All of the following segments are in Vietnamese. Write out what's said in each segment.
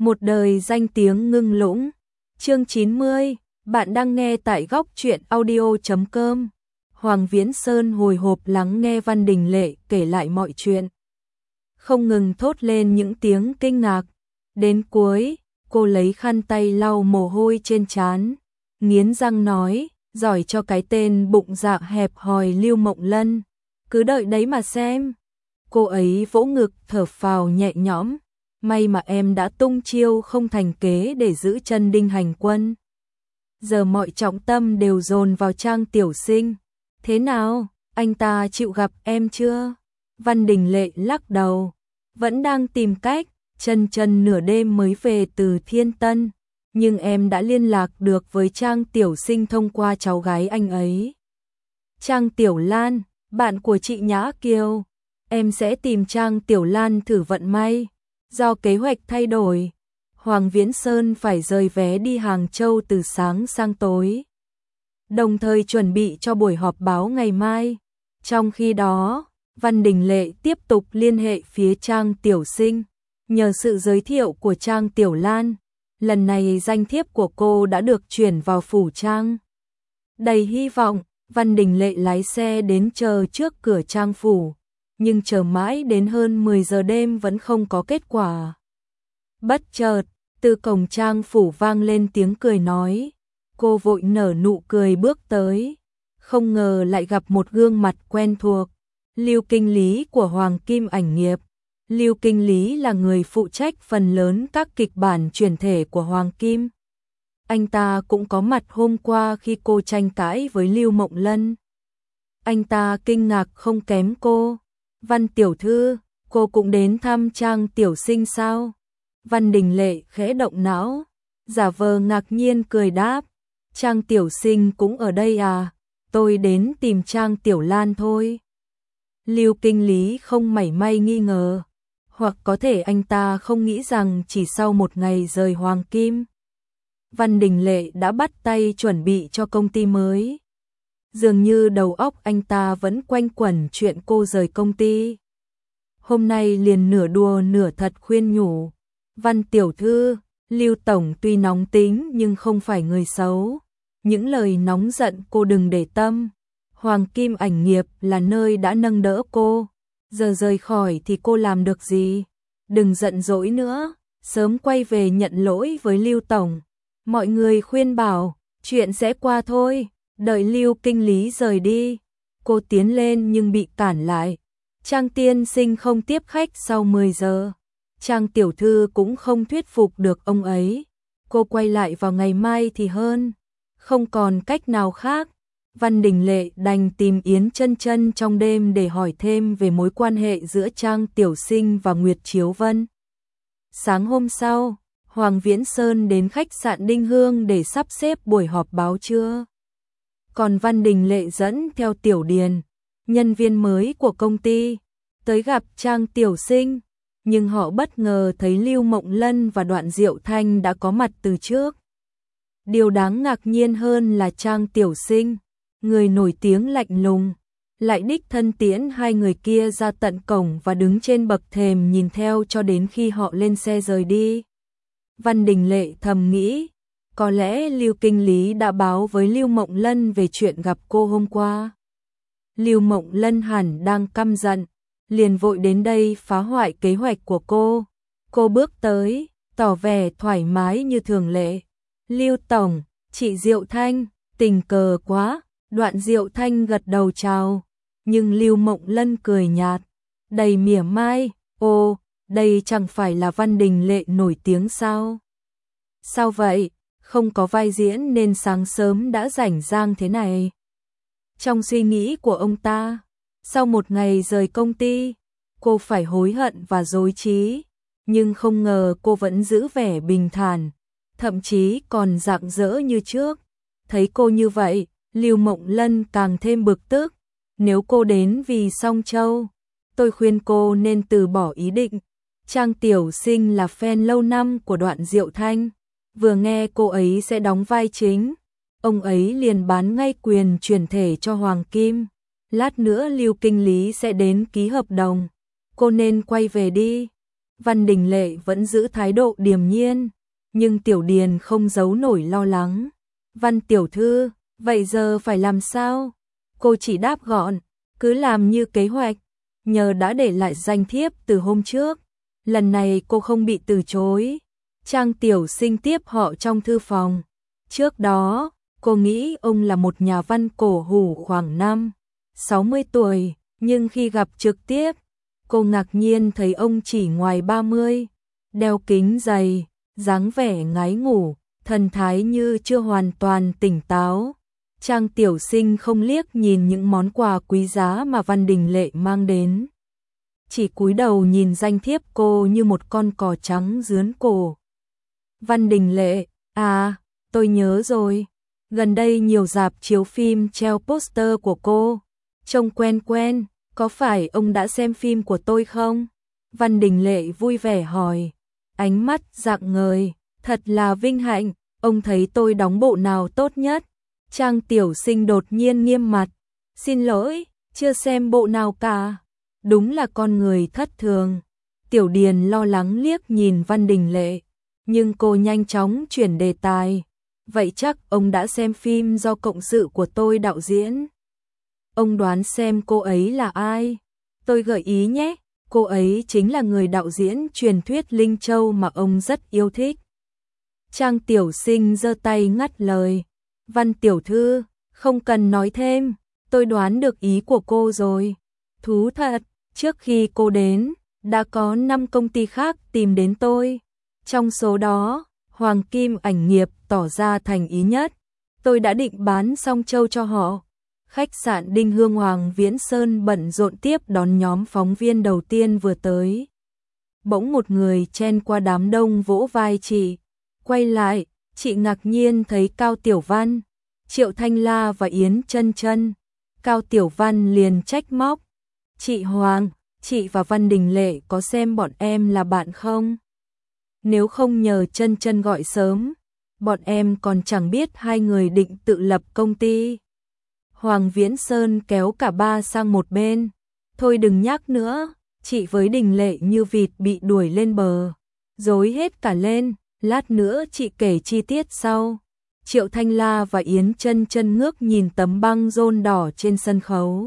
Một đời danh tiếng ngưng lũng. Chương 90, bạn đang nghe tại góc truyện audio.com. Hoàng Viễn Sơn hồi hộp lắng nghe Văn Đình Lệ kể lại mọi chuyện. Không ngừng thốt lên những tiếng kinh ngạc. Đến cuối, cô lấy khăn tay lau mồ hôi trên trán, nghiến răng nói, giỏi cho cái tên bụng dạ hẹp hòi Lưu Mộng Lân, cứ đợi đấy mà xem. Cô ấy vỗ ngực thở phào nhẹ nhõm, may mà em đã tung chiêu không thành kế để giữ chân Đinh Hành Quân. Giờ mọi trọng tâm đều dồn vào Trang Tiểu Sinh. Thế nào, anh ta chịu gặp em chưa? Văn Đình Lệ lắc đầu, vẫn đang tìm cách, chân nửa đêm mới về từ Thiên Tân, nhưng em đã liên lạc được với Trang Tiểu Sinh thông qua cháu gái anh ấy. Trang Tiểu Lan, bạn của chị Nhã Kiều, em sẽ tìm Trang Tiểu Lan thử vận may. Do kế hoạch thay đổi, Hoàng Viễn Sơn phải rời vé đi Hàng Châu từ sáng sang tối, đồng thời chuẩn bị cho buổi họp báo ngày mai. Trong khi đó, Văn Đình Lệ tiếp tục liên hệ phía Trang Tiểu Sinh. Nhờ sự giới thiệu của Trang Tiểu Lan, lần này danh thiếp của cô đã được chuyển vào phủ Trang. Đầy hy vọng, Văn Đình Lệ lái xe đến chờ trước cửa Trang phủ, nhưng chờ mãi đến hơn 10 giờ đêm vẫn không có kết quả. Bất chợt, từ cổng Trang phủ vang lên tiếng cười nói. Cô vội nở nụ cười bước tới, không ngờ lại gặp một gương mặt quen thuộc, Lưu Kinh Lý của Hoàng Kim Ảnh Nghiệp. Lưu Kinh Lý là người phụ trách phần lớn các kịch bản chuyển thể của Hoàng Kim. Anh ta cũng có mặt hôm qua khi cô tranh cãi với Lưu Mộng Lân. Anh ta kinh ngạc không kém cô. Văn tiểu thư, cô cũng đến thăm Trang Tiểu Sinh sao? Văn Đình Lệ khẽ động não, giả vờ ngạc nhiên cười đáp. Trang Tiểu Sinh cũng ở đây à? Tôi đến tìm Trang Tiểu Lan thôi. Lưu Kinh Lý không mảy may nghi ngờ, hoặc có thể anh ta không nghĩ rằng chỉ sau một ngày rời Hoàng Kim, Văn Đình Lệ đã bắt tay chuẩn bị cho công ty mới. Dường như đầu óc anh ta vẫn quanh quẩn chuyện cô rời công ty. Hôm nay liền nửa đùa nửa thật khuyên nhủ. Văn tiểu thư, Lưu Tổng tuy nóng tính nhưng không phải người xấu. Những lời nóng giận cô đừng để tâm. Hoàng Kim Ảnh Nghiệp là nơi đã nâng đỡ cô. Giờ rời khỏi thì cô làm được gì? Đừng giận dỗi nữa, sớm quay về nhận lỗi với Lưu Tổng. Mọi người khuyên bảo, chuyện sẽ qua thôi. Đợi Lưu Kinh Lý rời đi, cô tiến lên nhưng bị cản lại. Trang tiên sinh không tiếp khách sau 10 giờ. Trang tiểu thư cũng không thuyết phục được ông ấy. Cô quay lại vào ngày mai thì hơn. Không còn cách nào khác. Văn Đình Lệ đành tìm Yến Chân Chân trong đêm để hỏi thêm về mối quan hệ giữa Trang Tiểu Sinh và Nguyệt Chiếu Vân. Sáng hôm sau, Hoàng Viễn Sơn đến khách sạn Đinh Hương để sắp xếp buổi họp báo trưa. Còn Văn Đình Lệ dẫn theo Tiểu Điền, nhân viên mới của công ty, tới gặp Trang Tiểu Sinh, nhưng họ bất ngờ thấy Lưu Mộng Lân và Đoạn Diệu Thanh đã có mặt từ trước. Điều đáng ngạc nhiên hơn là Trang Tiểu Sinh, người nổi tiếng lạnh lùng, lại đích thân tiễn hai người kia ra tận cổng và đứng trên bậc thềm nhìn theo cho đến khi họ lên xe rời đi. Văn Đình Lệ thầm nghĩ, có lẽ Lưu Kinh Lý đã báo với Lưu Mộng Lân về chuyện gặp cô hôm qua. Lưu Mộng Lân hẳn đang căm giận, liền vội đến đây phá hoại kế hoạch của cô. Cô bước tới, tỏ vẻ thoải mái như thường lệ. Lưu Tổng, chị Diệu Thanh, tình cờ quá. Đoạn Diệu Thanh gật đầu chào, nhưng Lưu Mộng Lân cười nhạt, đầy mỉa mai. Ô, đây chẳng phải là Văn Đình Lệ nổi tiếng sao? Sao vậy? Không có vai diễn nên sáng sớm đã rảnh rang thế này. Trong suy nghĩ của ông ta, sau một ngày rời công ty, cô phải hối hận và rối trí, nhưng không ngờ cô vẫn giữ vẻ bình thản, thậm chí còn rạng rỡ như trước. Thấy cô như vậy, Lưu Mộng Lân càng thêm bực tức. Nếu cô đến vì Song Châu, tôi khuyên cô nên từ bỏ ý định. Trang Tiểu Sinh là fan lâu năm của Đoạn Diệu Thanh. Vừa nghe cô ấy sẽ đóng vai chính, ông ấy liền bán ngay quyền chuyển thể cho Hoàng Kim. Lát nữa Lưu Kinh Lý sẽ đến ký hợp đồng, cô nên quay về đi. Văn Đình Lệ vẫn giữ thái độ điềm nhiên, nhưng Tiểu Điền không giấu nổi lo lắng. Văn tiểu thư, vậy giờ phải làm sao? Cô chỉ đáp gọn, cứ làm như kế hoạch, nhờ đã để lại danh thiếp từ hôm trước. Lần này cô không bị từ chối. Trang Tiểu Sinh tiếp họ trong thư phòng. Trước đó, cô nghĩ ông là một nhà văn cổ hủ khoảng 60 tuổi, nhưng khi gặp trực tiếp, cô ngạc nhiên thấy ông chỉ ngoài 30, đeo kính dày, dáng vẻ ngái ngủ, thần thái như chưa hoàn toàn tỉnh táo. Trang Tiểu Sinh không liếc nhìn những món quà quý giá mà Văn Đình Lệ mang đến, chỉ cúi đầu nhìn danh thiếp cô như một con cò trắng rướn cổ. Văn Đình Lệ, à, tôi nhớ rồi, gần đây nhiều rạp chiếu phim treo poster của cô, trông quen quen, có phải ông đã xem phim của tôi không? Văn Đình Lệ vui vẻ hỏi, ánh mắt rạng ngời, thật là vinh hạnh, ông thấy tôi đóng bộ nào tốt nhất? Trang Tiểu Sinh đột nhiên nghiêm mặt, xin lỗi, chưa xem bộ nào cả. Đúng là con người thất thường. Tiểu Điền lo lắng liếc nhìn Văn Đình Lệ, nhưng cô nhanh chóng chuyển đề tài. Vậy chắc ông đã xem phim do cộng sự của tôi đạo diễn. Ông đoán xem cô ấy là ai? Tôi gợi ý nhé, cô ấy chính là người đạo diễn truyền thuyết Linh Châu mà ông rất yêu thích. Trang Tiểu Sinh giơ tay ngắt lời. Văn tiểu thư, không cần nói thêm, tôi đoán được ý của cô rồi. Thú thật, trước khi cô đến, đã có 5 công ty khác tìm đến tôi. Trong số đó, Hoàng Kim Ảnh Nghiệp tỏ ra thành ý nhất. Tôi đã định bán Song Châu cho họ. Khách sạn Đinh Hương Hoàng Viễn Sơn bận rộn tiếp đón nhóm phóng viên đầu tiên vừa tới. Bỗng một người chen qua đám đông vỗ vai chị. Quay lại, chị ngạc nhiên thấy Cao Tiểu Văn, Triệu Thanh La và Yến Chân Chân. Cao Tiểu Văn liền trách móc. Chị Hoàng, chị và Văn Đình Lệ có xem bọn em là bạn không? Nếu không nhờ Chân Chân gọi sớm, bọn em còn chẳng biết hai người định tự lập công ty. Hoàng Viễn Sơn kéo cả ba sang một bên. Thôi đừng nhắc nữa, chị với Đình Lệ như vịt bị đuổi lên bờ. Rối hết cả lên, lát nữa chị kể chi tiết sau. Triệu Thanh La và Yến Chân Chân ngước nhìn tấm băng rôn đỏ trên sân khấu.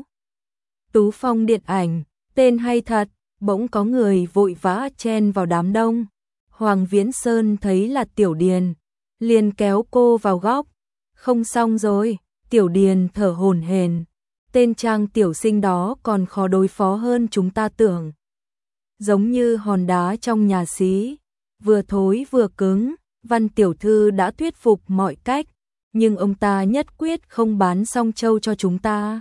Tú Phong điện ảnh, tên hay thật, bỗng có người vội vã chen vào đám đông. Hoàng Viễn Sơn thấy là Tiểu Điền, liền kéo cô vào góc. Không xong rồi, Tiểu Điền thở hổn hển. Tên Trang Tiểu Sinh đó còn khó đối phó hơn chúng ta tưởng. Giống như hòn đá trong nhà xí, vừa thối vừa cứng. Văn tiểu thư đã thuyết phục mọi cách, nhưng ông ta nhất quyết không bán Song Châu cho chúng ta.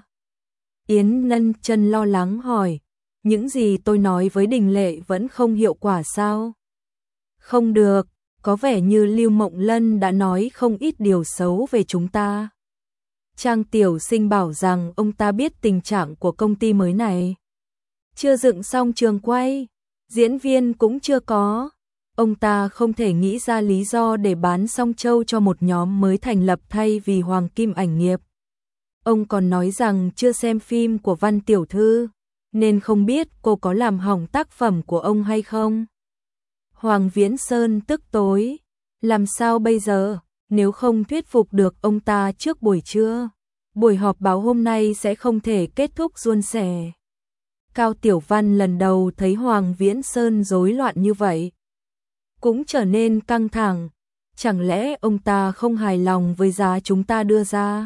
Yến Nân Chân lo lắng hỏi, những gì tôi nói với Đình Lệ vẫn không hiệu quả sao? Không được, có vẻ như Lưu Mộng Lân đã nói không ít điều xấu về chúng ta. Trang Tiểu Sinh bảo rằng ông ta biết tình trạng của công ty mới này. Chưa dựng xong trường quay, diễn viên cũng chưa có. Ông ta không thể nghĩ ra lý do để bán Song Châu cho một nhóm mới thành lập thay vì Hoàng Kim Ảnh Nghiệp. Ông còn nói rằng chưa xem phim của Văn tiểu thư, nên không biết cô có làm hỏng tác phẩm của ông hay không. Hoàng Viễn Sơn tức tối, làm sao bây giờ, nếu không thuyết phục được ông ta trước buổi trưa, buổi họp báo hôm nay sẽ không thể kết thúc suôn sẻ. Cao Tiểu Văn lần đầu thấy Hoàng Viễn Sơn rối loạn như vậy, cũng trở nên căng thẳng. Chẳng lẽ ông ta không hài lòng với giá chúng ta đưa ra?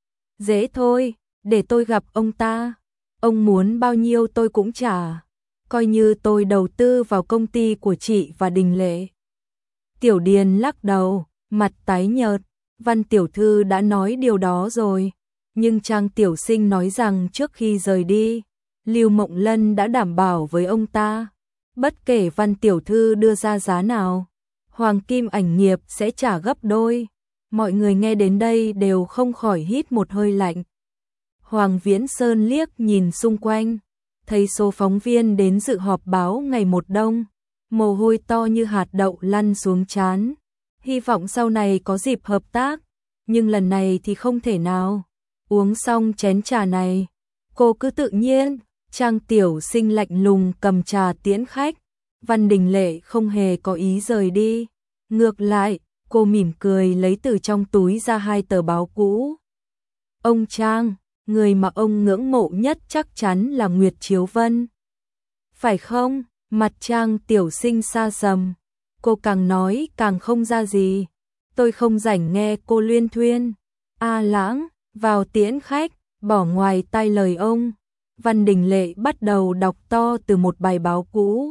Dễ thôi, để tôi gặp ông ta. Ông muốn bao nhiêu tôi cũng trả. Coi như tôi đầu tư vào công ty của chị và Đình Lệ. Tiểu Điền lắc đầu, mặt tái nhợt. Văn tiểu thư đã nói điều đó rồi. Nhưng Trang Tiểu Sinh nói rằng trước khi rời đi, Lưu Mộng Lân đã đảm bảo với ông ta. Bất kể Văn tiểu thư đưa ra giá nào, Hoàng Kim Ảnh Nghiệp sẽ trả gấp đôi. Mọi người nghe đến đây đều không khỏi hít một hơi lạnh. Hoàng Viễn Sơn liếc nhìn xung quanh, thấy số phóng viên đến dự họp báo ngày một đông, mồ hôi to như hạt đậu lăn xuống trán. Hy vọng sau này có dịp hợp tác, nhưng lần này thì không thể nào. Uống xong chén trà này, cô cứ tự nhiên. Trang Tiểu Sinh lạnh lùng cầm trà tiễn khách. Văn Đình Lệ không hề có ý rời đi. Ngược lại, cô mỉm cười lấy từ trong túi ra 2 tờ báo cũ. Ông Trang, người mà ông ngưỡng mộ nhất chắc chắn là Nguyệt Chiếu Vân. Phải không? Mặt Trang Tiểu Sinh xa sầm. Cô càng nói càng không ra gì. Tôi không rảnh nghe cô luyên thuyên. A Lãng, vào tiễn khách, bỏ ngoài tai lời ông. Văn Đình Lệ bắt đầu đọc to từ một bài báo cũ.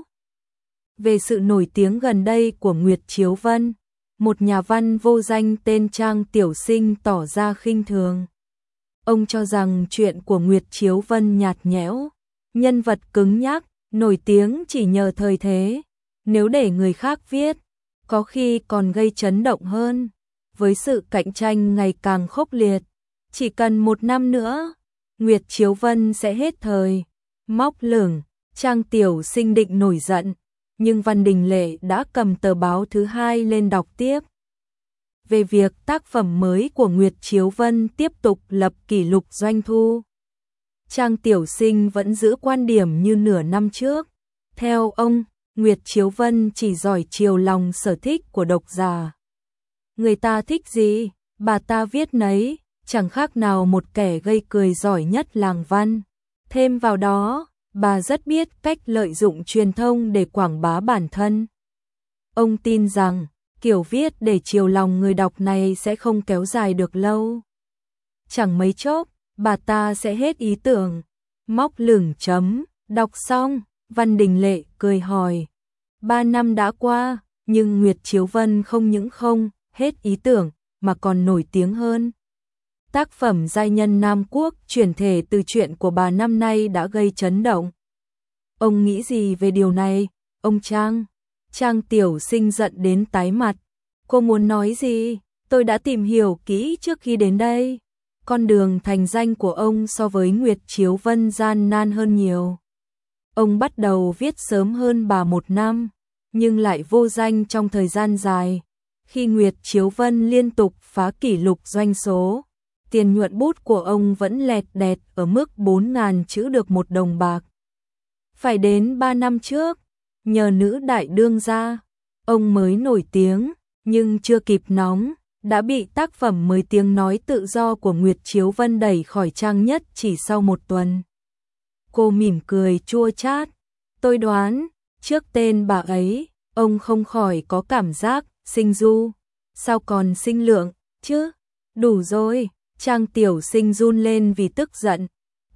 Về sự nổi tiếng gần đây của Nguyệt Chiếu Vân, một nhà văn vô danh tên Trang Tiểu Sinh tỏ ra khinh thường. Ông cho rằng chuyện của Nguyệt Chiếu Vân nhạt nhẽo, nhân vật cứng nhắc, nổi tiếng chỉ nhờ thời thế. Nếu để người khác viết, có khi còn gây chấn động hơn. Với sự cạnh tranh ngày càng khốc liệt, chỉ cần 1 năm nữa, Nguyệt Chiếu Vân sẽ hết thời. Móc lửng, Trang Tiểu Sinh định nổi giận, nhưng Văn Đình Lệ đã cầm tờ báo thứ 2 lên đọc tiếp. Về việc tác phẩm mới của Nguyệt Chiếu Vân tiếp tục lập kỷ lục doanh thu. Trang Tiểu Sinh vẫn giữ quan điểm như nửa năm trước. Theo ông, Nguyệt Chiếu Vân chỉ giỏi chiều lòng sở thích của độc giả. Người ta thích gì, bà ta viết nấy, chẳng khác nào một kẻ gây cười giỏi nhất làng văn. Thêm vào đó, bà rất biết cách lợi dụng truyền thông để quảng bá bản thân. Ông tin rằng, kiểu viết để chiều lòng người đọc này sẽ không kéo dài được lâu. Chẳng mấy chốc, bà ta sẽ hết ý tưởng. Móc lửng chấm, đọc xong, Văn Đình Lệ cười hỏi. 3 năm đã qua, nhưng Nguyệt Chiếu Vân không những không hết ý tưởng, mà còn nổi tiếng hơn. Tác phẩm Giai nhân Nam Quốc chuyển thể từ truyện của bà năm nay đã gây chấn động. Ông nghĩ gì về điều này, ông Trang? Trang Tiểu Sinh giận đến tái mặt. Cô muốn nói gì? Tôi đã tìm hiểu kỹ trước khi đến đây. Con đường thành danh của ông so với Nguyệt Chiếu Vân gian nan hơn nhiều. Ông bắt đầu viết sớm hơn bà 1 năm, nhưng lại vô danh trong thời gian dài. Khi Nguyệt Chiếu Vân liên tục phá kỷ lục doanh số, tiền nhuận bút của ông vẫn lẹt đẹt ở mức 4.000 chữ được 1 đồng bạc. Phải đến 3 năm trước, nhờ nữ đại đương gia, ông mới nổi tiếng, nhưng chưa kịp nóng, đã bị tác phẩm mới Tiếng nói tự do của Nguyệt Chiếu Vân đẩy khỏi trang nhất chỉ sau 1 tuần. Cô mỉm cười chua chát. Tôi đoán, trước tên bà ấy, ông không khỏi có cảm giác sinh du, sao còn sinh lượng, chứ? Đủ rồi, Trang Tiểu Sinh run lên vì tức giận.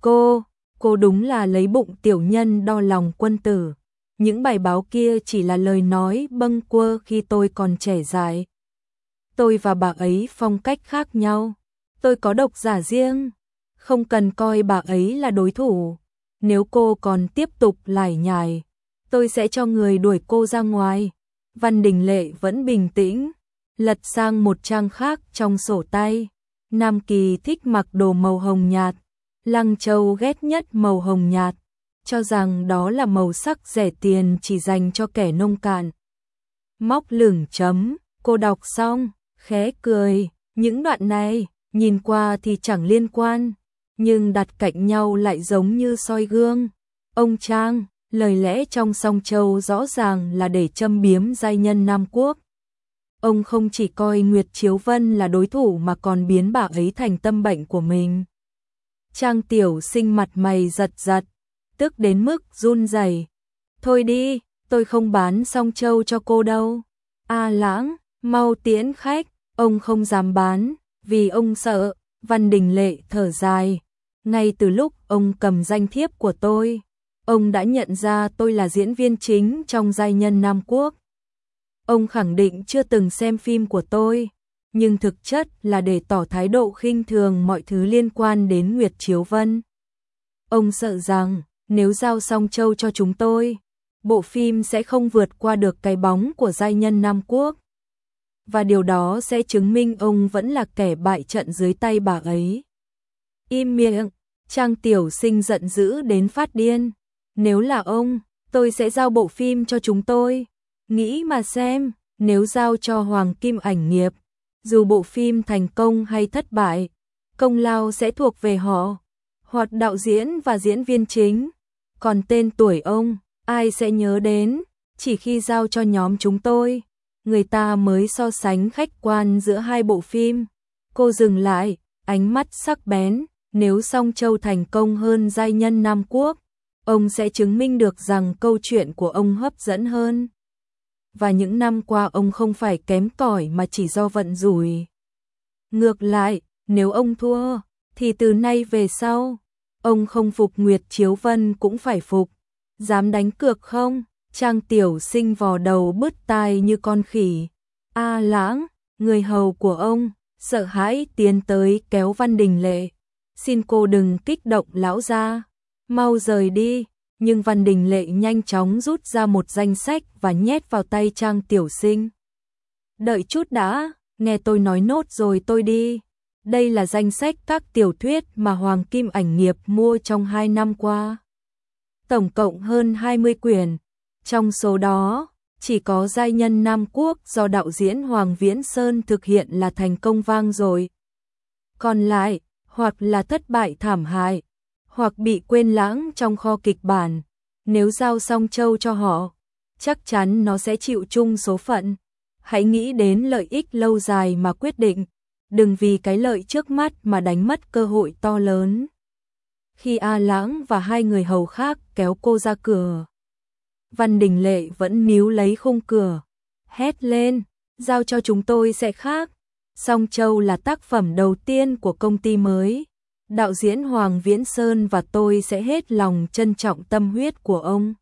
Cô đúng là lấy bụng tiểu nhân đo lòng quân tử. Những bài báo kia chỉ là lời nói bâng quơ khi tôi còn trẻ dại. Tôi và bà ấy phong cách khác nhau. Tôi có độc giả riêng, không cần coi bà ấy là đối thủ. Nếu cô còn tiếp tục lải nhải, tôi sẽ cho người đuổi cô ra ngoài. Văn Đình Lệ vẫn bình tĩnh, lật sang một trang khác trong sổ tay. Nam Kỳ thích mặc đồ màu hồng nhạt, Lăng Châu ghét nhất màu hồng nhạt, cho rằng đó là màu sắc rẻ tiền chỉ dành cho kẻ nông cạn. Móc lửng chấm, cô đọc xong, khẽ cười, những đoạn này, nhìn qua thì chẳng liên quan, nhưng đặt cạnh nhau lại giống như soi gương. Ông Trang, lời lẽ trong Song Châu rõ ràng là để châm biếm giai nhân Nam Quốc. Ông không chỉ coi Nguyệt Chiếu Vân là đối thủ mà còn biến bà ấy thành tâm bệnh của mình. Trang Tiểu Sinh mặt mày giật giật, tức đến mức run rẩy. Thôi đi, tôi không bán Song Châu cho cô đâu. A Lãng, mau tiễn khách. Ông không dám bán, vì ông sợ. Văn Đình Lệ thở dài. Ngay từ lúc ông cầm danh thiếp của tôi, ông đã nhận ra tôi là diễn viên chính trong Giai nhân Nam Quốc. Ông khẳng định chưa từng xem phim của tôi, nhưng thực chất là để tỏ thái độ khinh thường mọi thứ liên quan đến Nguyệt Chiếu Vân. Ông sợ rằng, nếu giao Song Châu cho chúng tôi, bộ phim sẽ không vượt qua được cái bóng của Giai nhân Nam Quốc. Và điều đó sẽ chứng minh ông vẫn là kẻ bại trận dưới tay bà ấy. Im miệng, Trang Tiểu Sinh giận dữ đến phát điên. Nếu là ông, tôi sẽ giao bộ phim cho chúng tôi. Nghĩ mà xem, nếu giao cho Hoàng Kim Ảnh Nghiệp, dù bộ phim thành công hay thất bại, công lao sẽ thuộc về họ, hoặc đạo diễn và diễn viên chính. Còn tên tuổi ông, ai sẽ nhớ đến? Chỉ khi giao cho nhóm chúng tôi, người ta mới so sánh khách quan giữa hai bộ phim. Cô dừng lại, ánh mắt sắc bén, nếu Song Châu thành công hơn Giai Nhân Nam Quốc, ông sẽ chứng minh được rằng câu chuyện của ông hấp dẫn hơn. Và những năm qua ông không phải kém cỏi mà chỉ do vận rủi. Ngược lại, nếu ông thua, thì từ nay về sau, ông không phục Nguyệt Chiếu Vân cũng phải phục. Dám đánh cược không? Trang Tiểu Sinh vò đầu bứt tai như con khỉ. A Lãng, người hầu của ông, sợ hãi tiến tới kéo Văn Đình Lệ. Xin cô đừng kích động lão gia, mau rời đi. Nhưng Văn Đình Lệ nhanh chóng rút ra một danh sách và nhét vào tay Trang Tiểu Sinh. Đợi chút đã, nghe tôi nói nốt rồi tôi đi. Đây là danh sách các tiểu thuyết mà Hoàng Kim Ảnh Nghiệp mua trong 2 năm qua. Tổng cộng hơn 20 quyển. Trong số đó, chỉ có Giai Nhân Nam Quốc do đạo diễn Hoàng Viễn Sơn thực hiện là thành công vang dội. Còn lại, hoặc là thất bại thảm hại, hoặc bị quên lãng trong kho kịch bản. Nếu giao Song Châu cho họ, chắc chắn nó sẽ chịu chung số phận. Hãy nghĩ đến lợi ích lâu dài mà quyết định, đừng vì cái lợi trước mắt mà đánh mất cơ hội to lớn. Khi A Lãng và hai người hầu khác kéo cô ra cửa, Văn Đình Lệ vẫn níu lấy khung cửa, hét lên, giao cho chúng tôi sẽ khác. Song Châu là tác phẩm đầu tiên của công ty mới. Đạo diễn Hoàng Viễn Sơn và tôi sẽ hết lòng trân trọng tâm huyết của ông.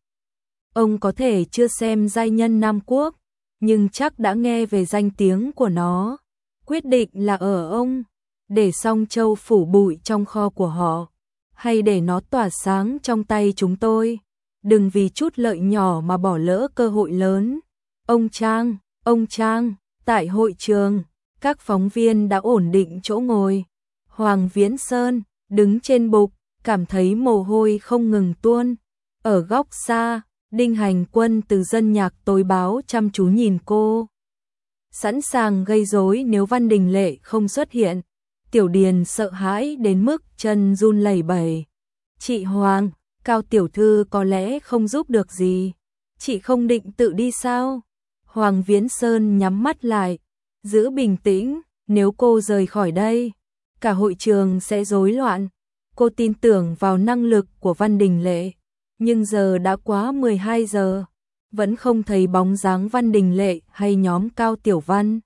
Ông có thể chưa xem Giai Nhân Nam Quốc, nhưng chắc đã nghe về danh tiếng của nó. Quyết định là ở ông, để Song Châu phủ bụi trong kho của họ, hay để nó tỏa sáng trong tay chúng tôi. Đừng vì chút lợi nhỏ mà bỏ lỡ cơ hội lớn. Ông Trang, tại hội trường, các phóng viên đã ổn định chỗ ngồi. Hoàng Viễn Sơn đứng trên bục, cảm thấy mồ hôi không ngừng tuôn. Ở góc xa, Đinh Hành Quân từ Dân Nhạc Tối Báo chăm chú nhìn cô, sẵn sàng gây rối nếu Văn Đình Lệ không xuất hiện. Tiểu Điền sợ hãi đến mức chân run lẩy bẩy. Chị Hoàng, Cao tiểu thư có lẽ không giúp được gì. Chị không định tự đi sao? Hoàng Viễn Sơn nhắm mắt lại, giữ bình tĩnh, nếu cô rời khỏi đây, cả hội trường sẽ rối loạn. Cô tin tưởng vào năng lực của Văn Đình Lệ, nhưng giờ đã quá 12 giờ, vẫn không thấy bóng dáng Văn Đình Lệ hay nhóm Cao Tiểu Văn.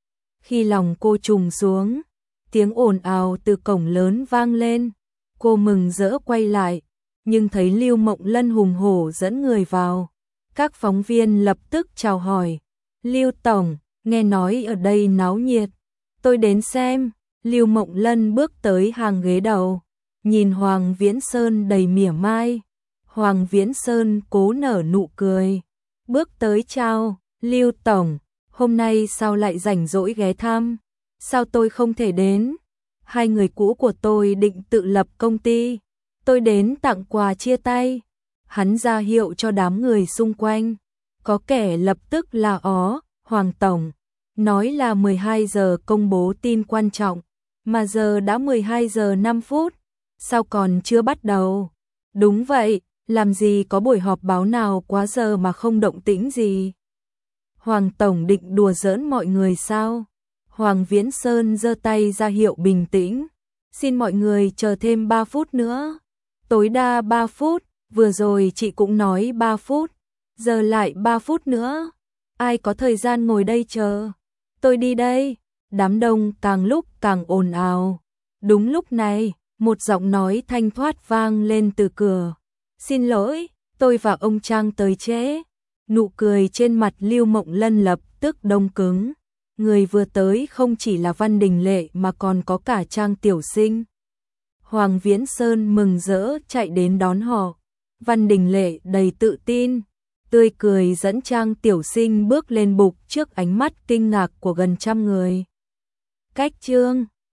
Khi lòng cô trùng xuống, tiếng ồn ào từ cổng lớn vang lên, cô mừng rỡ quay lại, nhưng thấy Lưu Mộng Lân hùng hổ dẫn người vào. Các phóng viên lập tức chào hỏi, Lưu Tổng, nghe nói ở đây náo nhiệt, tôi đến xem. Lưu Mộng Lân bước tới hàng ghế đầu, nhìn Hoàng Viễn Sơn đầy mỉa mai. Hoàng Viễn Sơn cố nở nụ cười, bước tới chào, Lưu Tổng, hôm nay sao lại rảnh rỗi ghé thăm? Sao tôi không thể đến? Hai người cũ của tôi định tự lập công ty, tôi đến tặng quà chia tay. Hắn ra hiệu cho đám người xung quanh, có kẻ lập tức la ó, Hoàng Tổng, nói là 12 giờ công bố tin quan trọng, mà giờ đã 12 giờ 5 phút, sao còn chưa bắt đầu? Đúng vậy, làm gì có buổi họp báo nào quá giờ mà không động tĩnh gì? Hoàng Tổng định đùa giỡn mọi người sao? Hoàng Viễn Sơn giơ tay ra hiệu bình tĩnh, xin mọi người chờ thêm 3 phút nữa. Tối đa 3 phút, vừa rồi chị cũng nói 3 phút, giờ lại 3 phút nữa. Ai có thời gian ngồi đây chờ? Tôi đi đây. Đám đông càng lúc càng ồn ào. Đúng lúc này, một giọng nói thanh thoát vang lên từ cửa. Xin lỗi, tôi và ông Trang tới trễ. Nụ cười trên mặt Lưu Mộng Lân lập tức đông cứng. Người vừa tới không chỉ là Văn Đình Lệ mà còn có cả Trang Tiểu Sinh. Hoàng Viễn Sơn mừng rỡ chạy đến đón họ. Văn Đình Lệ đầy tự tin, tươi cười dẫn Trang Tiểu Sinh bước lên bục trước ánh mắt kinh ngạc của gần trăm người. Cách chương